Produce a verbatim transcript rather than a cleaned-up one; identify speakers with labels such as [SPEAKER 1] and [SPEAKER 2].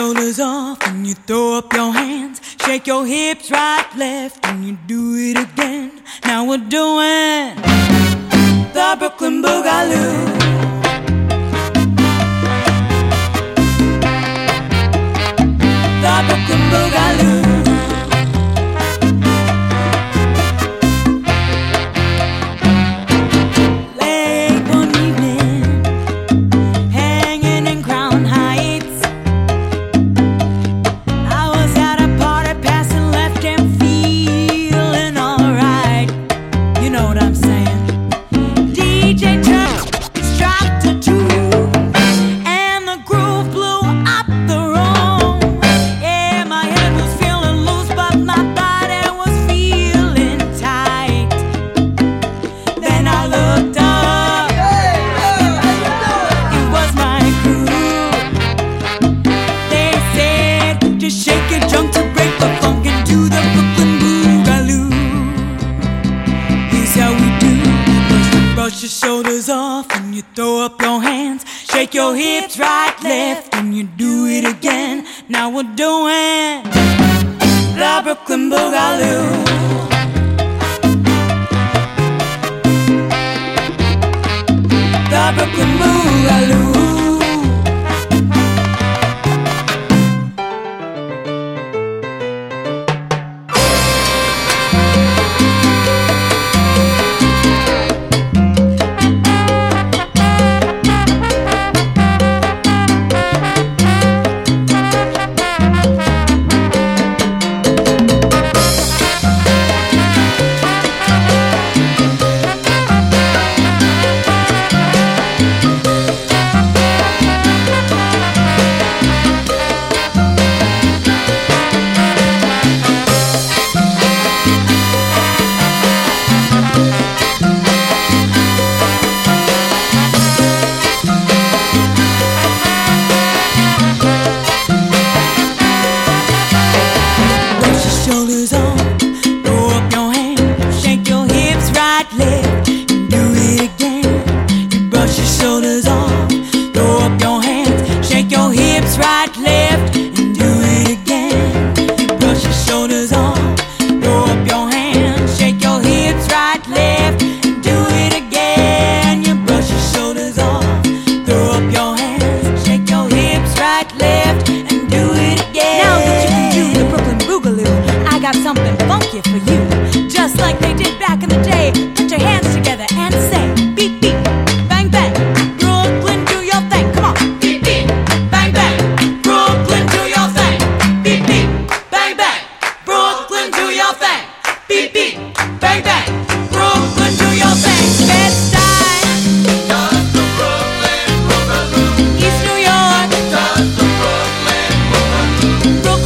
[SPEAKER 1] shoulders off and you throw up your hands. Shake your hips right, left, and you do it again. Now we're doing the Brooklyn Boogaloo. The Brooklyn Boogaloo. Brush your shoulders off and you throw up your hands. Shake your hips right, left, and you do it again. Now we're doing the Brooklyn Boogaloo. The Brooklyn Boogaloo. Something funky for you, just like they did back in the day. Put your hands together and say beep beep, bang bang, Brooklyn, do your thing. Come on, beep beep, bang bang, Brooklyn, do your thing. Beep beep, bang bang, Brooklyn, do your thing. Beep beep, bang bang, Brooklyn, do your thing. Bed-Stuy does the Brooklyn Boogaloo. East New York does the Brooklyn Boogaloo. Brooklyn